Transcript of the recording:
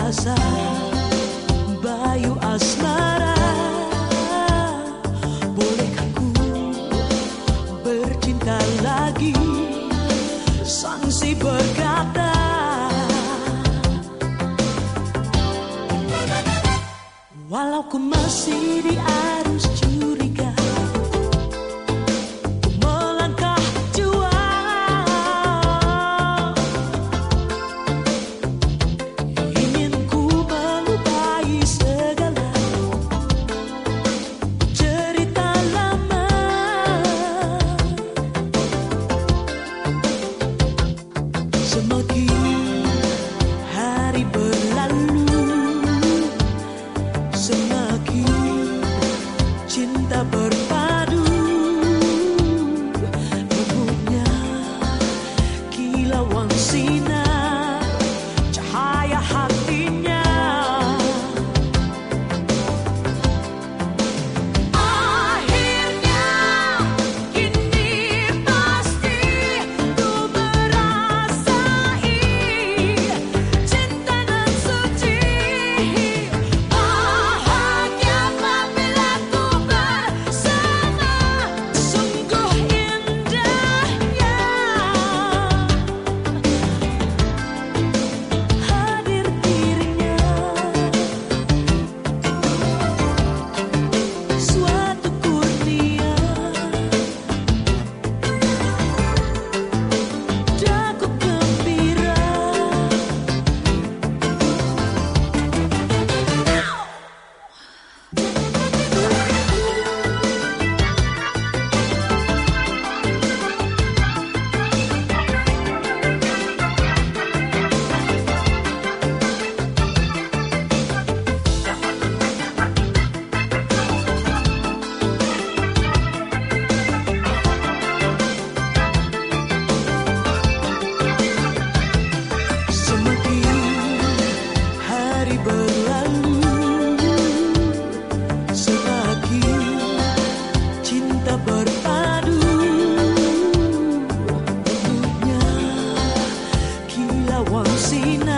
rasa Bayu asmara. Bolehkah ku bercinta lagi? Sang si berkata, walau ku masih di arus curiga, ku melangkah jual. Ingin ku melupai segala cerita lama. Semakin hari berlalu, semakin cinta berpadu. Lembutnya kilauan sinar cahaya hatinya. Akhirnya kini pasti ku merasai cinta nan suci. Bahagia apabila ku bersama, sungguh indahnya hadir dirinya. Suatu kurnia daku gembira. Semakin hari berlalu, semakin cinta berpadu. Bentuknya kilauan sinar